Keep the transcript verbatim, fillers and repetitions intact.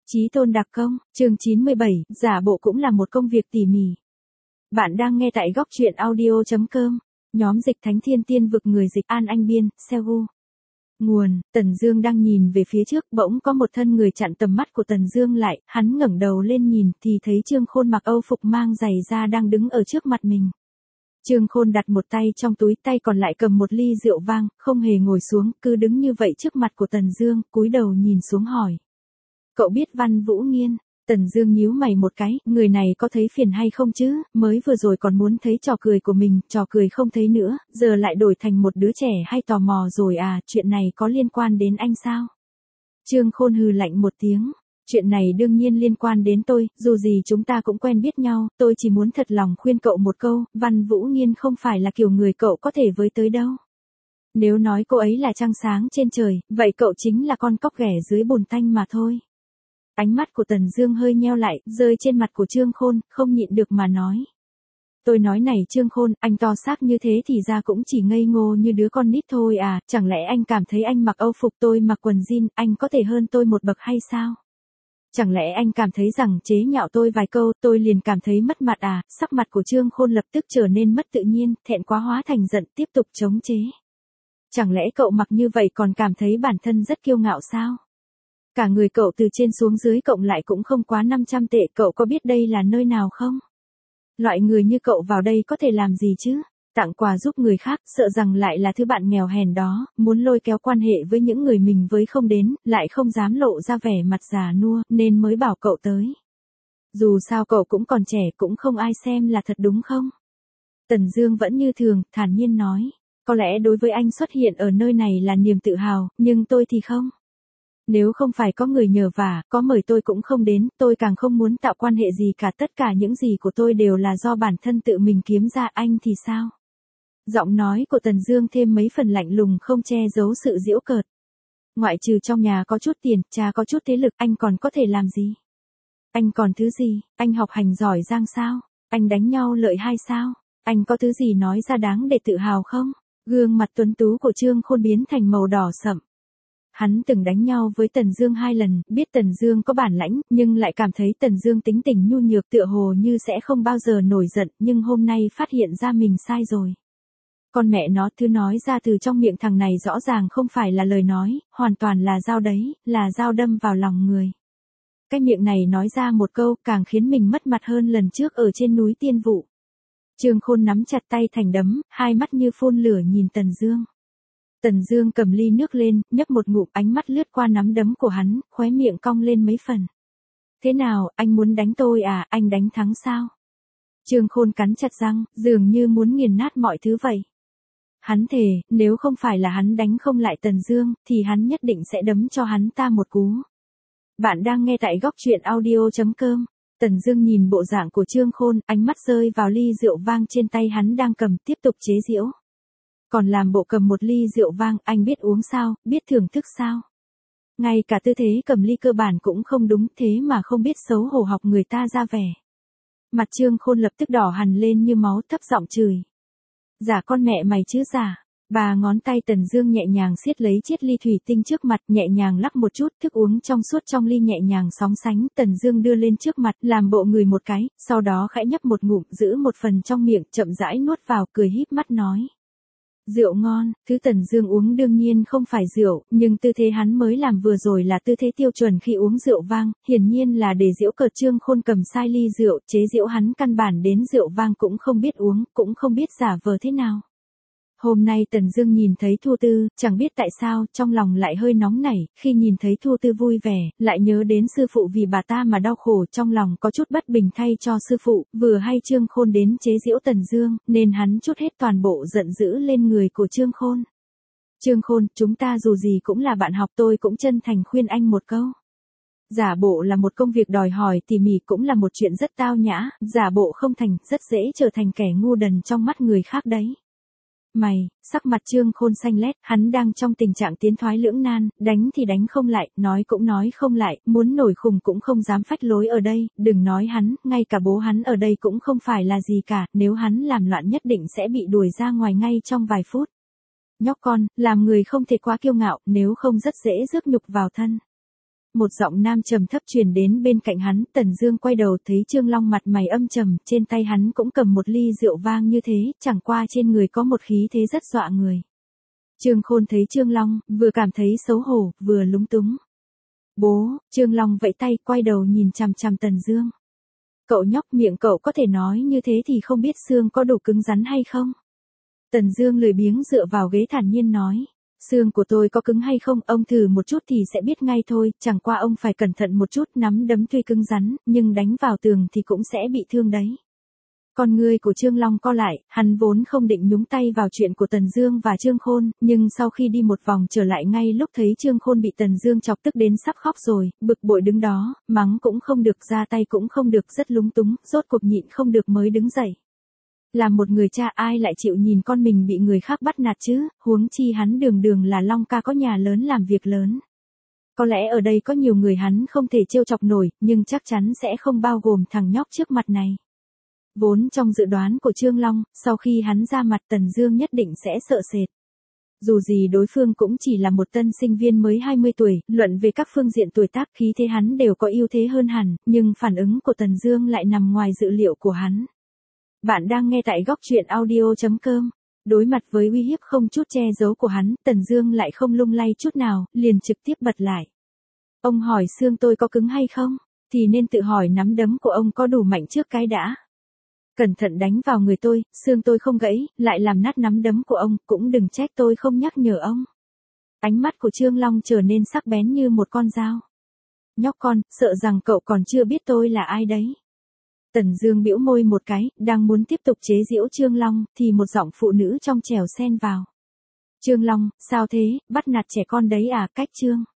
Chí tôn đặc công, chương chín mươi bảy, giả bộ cũng là một công việc tỉ mỉ. Bạn đang nghe tại góc truyện audio chấm com, nhóm dịch Thánh Thiên Tiên Vực người dịch An Anh Biên, Seoul. Nguồn, Tần Dương đang nhìn về phía trước, bỗng có một thân người chặn tầm mắt của Tần Dương lại, hắn ngẩng đầu lên nhìn thì thấy Trương Khôn mặc Âu phục mang giày da đang đứng ở trước mặt mình. Trương Khôn đặt một tay trong túi, tay còn lại cầm một ly rượu vang, không hề ngồi xuống, cứ đứng như vậy trước mặt của Tần Dương, cúi đầu nhìn xuống hỏi. Cậu biết Văn Vũ Nghiên? Tần Dương nhíu mày một cái, người này có thấy phiền hay không chứ, mới vừa rồi còn muốn thấy trò cười của mình, trò cười không thấy nữa, giờ lại đổi thành một đứa trẻ hay tò mò rồi à, chuyện này có liên quan đến anh sao? Trương Khôn hừ lạnh một tiếng, chuyện này đương nhiên liên quan đến tôi, dù gì chúng ta cũng quen biết nhau, tôi chỉ muốn thật lòng khuyên cậu một câu, Văn Vũ Nghiên không phải là kiểu người cậu có thể với tới đâu. Nếu nói cô ấy là trăng sáng trên trời, vậy cậu chính là con cóc ghẻ dưới bùn tanh mà thôi. Ánh mắt của Tần Dương hơi nheo lại, rơi trên mặt của Trương Khôn, không nhịn được mà nói. Tôi nói này Trương Khôn, anh to xác như thế thì ra cũng chỉ ngây ngô như đứa con nít thôi à, chẳng lẽ anh cảm thấy anh mặc Âu phục tôi mặc quần jean, anh có thể hơn tôi một bậc hay sao? Chẳng lẽ anh cảm thấy rằng chế nhạo tôi vài câu, tôi liền cảm thấy mất mặt à? Sắc mặt của Trương Khôn lập tức trở nên mất tự nhiên, thẹn quá hóa thành giận, tiếp tục chống chế. Chẳng lẽ cậu mặc như vậy còn cảm thấy bản thân rất kiêu ngạo sao? Cả người cậu từ trên xuống dưới cộng lại cũng không quá năm trăm tệ, cậu có biết đây là nơi nào không? Loại người như cậu vào đây có thể làm gì chứ? Tặng quà giúp người khác, sợ rằng lại là thứ bạn nghèo hèn đó, muốn lôi kéo quan hệ với những người mình với không đến, lại không dám lộ ra vẻ mặt già nua, nên mới bảo cậu tới. Dù sao cậu cũng còn trẻ, cũng không ai xem là thật đúng không? Tần Dương vẫn như thường, thản nhiên nói, có lẽ đối với anh xuất hiện ở nơi này là niềm tự hào, nhưng tôi thì không. Nếu không phải có người nhờ vả, có mời tôi cũng không đến, tôi càng không muốn tạo quan hệ gì cả, tất cả những gì của tôi đều là do bản thân tự mình kiếm ra, anh thì sao? Giọng nói của Tần Dương thêm mấy phần lạnh lùng không che giấu sự giễu cợt. Ngoại trừ trong nhà có chút tiền, cha có chút thế lực, anh còn có thể làm gì? Anh còn thứ gì? Anh học hành giỏi giang sao? Anh đánh nhau lợi hay sao? Anh có thứ gì nói ra đáng để tự hào không? Gương mặt tuấn tú của Trương Khôn biến thành màu đỏ sậm. Hắn từng đánh nhau với Tần Dương hai lần, biết Tần Dương có bản lãnh, nhưng lại cảm thấy Tần Dương tính tình nhu nhược tựa hồ như sẽ không bao giờ nổi giận, nhưng hôm nay phát hiện ra mình sai rồi. Con mẹ nó, thứ nói ra từ trong miệng thằng này rõ ràng không phải là lời nói, hoàn toàn là dao đấy, là dao đâm vào lòng người. Cái miệng này nói ra một câu càng khiến mình mất mặt hơn lần trước ở trên núi Tiên Vụ. Trương Khôn nắm chặt tay thành đấm, hai mắt như phun lửa nhìn Tần Dương. Tần Dương cầm ly nước lên, nhấp một ngụm, ánh mắt lướt qua nắm đấm của hắn, khóe miệng cong lên mấy phần. Thế nào, anh muốn đánh tôi à, anh đánh thắng sao? Trương Khôn cắn chặt răng, dường như muốn nghiền nát mọi thứ vậy. Hắn thề, nếu không phải là hắn đánh không lại Tần Dương, thì hắn nhất định sẽ đấm cho hắn ta một cú. Bạn đang nghe tại góc truyện audio chấm com. Tần Dương nhìn bộ dạng của Trương Khôn, ánh mắt rơi vào ly rượu vang trên tay hắn đang cầm, tiếp tục chế giễu. Còn làm bộ cầm một ly rượu vang, anh biết uống sao, biết thưởng thức sao? Ngay cả tư thế cầm ly cơ bản cũng không đúng, thế mà không biết xấu hổ học người ta ra vẻ. Mặt Trương Khôn lập tức đỏ hằn lên như máu, thấp giọng chửi. Giả con mẹ mày chứ giả. Ba ngón tay Tần Dương nhẹ nhàng siết lấy chiếc ly thủy tinh trước mặt, nhẹ nhàng lắc một chút, thức uống trong suốt trong ly nhẹ nhàng sóng sánh, Tần Dương đưa lên trước mặt, làm bộ ngửi một cái, sau đó khẽ nhấp một ngụm, giữ một phần trong miệng, chậm rãi nuốt vào, cười híp mắt nói. Rượu ngon, thứ Tần Dương uống đương nhiên không phải rượu, nhưng tư thế hắn mới làm vừa rồi là tư thế tiêu chuẩn khi uống rượu vang, hiển nhiên là để giễu cợt Trương Khôn cầm sai ly rượu, chế giễu hắn căn bản đến rượu vang cũng không biết uống, cũng không biết giả vờ thế nào. Hôm nay Tần Dương nhìn thấy Thu Tư, chẳng biết tại sao, trong lòng lại hơi nóng nảy, khi nhìn thấy Thu Tư vui vẻ, lại nhớ đến sư phụ vì bà ta mà đau khổ, trong lòng có chút bất bình thay cho sư phụ, vừa hay Trương Khôn đến chế giễu Tần Dương, nên hắn trút hết toàn bộ giận dữ lên người của Trương Khôn. Trương Khôn, chúng ta dù gì cũng là bạn học, tôi cũng chân thành khuyên anh một câu. Giả bộ là một công việc đòi hỏi tỉ mỉ, cũng là một chuyện rất tao nhã, giả bộ không thành, rất dễ trở thành kẻ ngu đần trong mắt người khác đấy. Mày, sắc mặt Trương Khôn xanh lét, hắn đang trong tình trạng tiến thoái lưỡng nan, đánh thì đánh không lại, nói cũng nói không lại, muốn nổi khùng cũng không dám phách lối ở đây, đừng nói hắn, ngay cả bố hắn ở đây cũng không phải là gì cả, nếu hắn làm loạn nhất định sẽ bị đuổi ra ngoài ngay trong vài phút. Nhóc con, làm người không thể quá kiêu ngạo, nếu không rất dễ rước nhục vào thân. Một giọng nam trầm thấp truyền đến bên cạnh hắn, Tần Dương quay đầu thấy Trương Long mặt mày âm trầm, trên tay hắn cũng cầm một ly rượu vang như thế, chẳng qua trên người có một khí thế rất dọa người. Trương Khôn thấy Trương Long, vừa cảm thấy xấu hổ, vừa lúng túng. Bố, Trương Long vẫy tay, quay đầu nhìn chằm chằm Tần Dương. Cậu nhóc, miệng cậu có thể nói như thế thì không biết xương có đủ cứng rắn hay không? Tần Dương lười biếng dựa vào ghế thản nhiên nói. Xương của tôi có cứng hay không, ông thử một chút thì sẽ biết ngay thôi, chẳng qua ông phải cẩn thận một chút, nắm đấm tuy cứng rắn, nhưng đánh vào tường thì cũng sẽ bị thương đấy. Con ngươi của Trương Long co lại, hắn vốn không định nhúng tay vào chuyện của Tần Dương và Trương Khôn, nhưng sau khi đi một vòng trở lại ngay lúc thấy Trương Khôn bị Tần Dương chọc tức đến sắp khóc rồi, bực bội đứng đó, mắng cũng không được, ra tay cũng không được, rất lúng túng, rốt cuộc nhịn không được mới đứng dậy. Là một người cha, ai lại chịu nhìn con mình bị người khác bắt nạt chứ, huống chi hắn đường đường là Long ca có nhà lớn làm việc lớn. Có lẽ ở đây có nhiều người hắn không thể trêu chọc nổi, nhưng chắc chắn sẽ không bao gồm thằng nhóc trước mặt này. Vốn trong dự đoán của Trương Long, sau khi hắn ra mặt Tần Dương nhất định sẽ sợ sệt. Dù gì đối phương cũng chỉ là một tân sinh viên mới hai mươi tuổi, luận về các phương diện tuổi tác khí thế hắn đều có ưu thế hơn hẳn, nhưng phản ứng của Tần Dương lại nằm ngoài dự liệu của hắn. Bạn đang nghe tại góc truyện audio chấm com. Đối mặt với uy hiếp không chút che giấu của hắn, Tần Dương lại không lung lay chút nào, liền trực tiếp bật lại. Ông hỏi xương tôi có cứng hay không, thì nên tự hỏi nắm đấm của ông có đủ mạnh trước cái đã. Cẩn thận đánh vào người tôi, xương tôi không gãy, lại làm nát nắm đấm của ông, cũng đừng trách tôi không nhắc nhở ông. Ánh mắt của Trương Long trở nên sắc bén như một con dao. Nhóc con, sợ rằng cậu còn chưa biết tôi là ai đấy. Tần Dương bĩu môi một cái, đang muốn tiếp tục chế giễu Trương Long, thì một giọng phụ nữ trong trẻo xen vào. Trương Long, sao thế, bắt nạt trẻ con đấy à, cách Trương.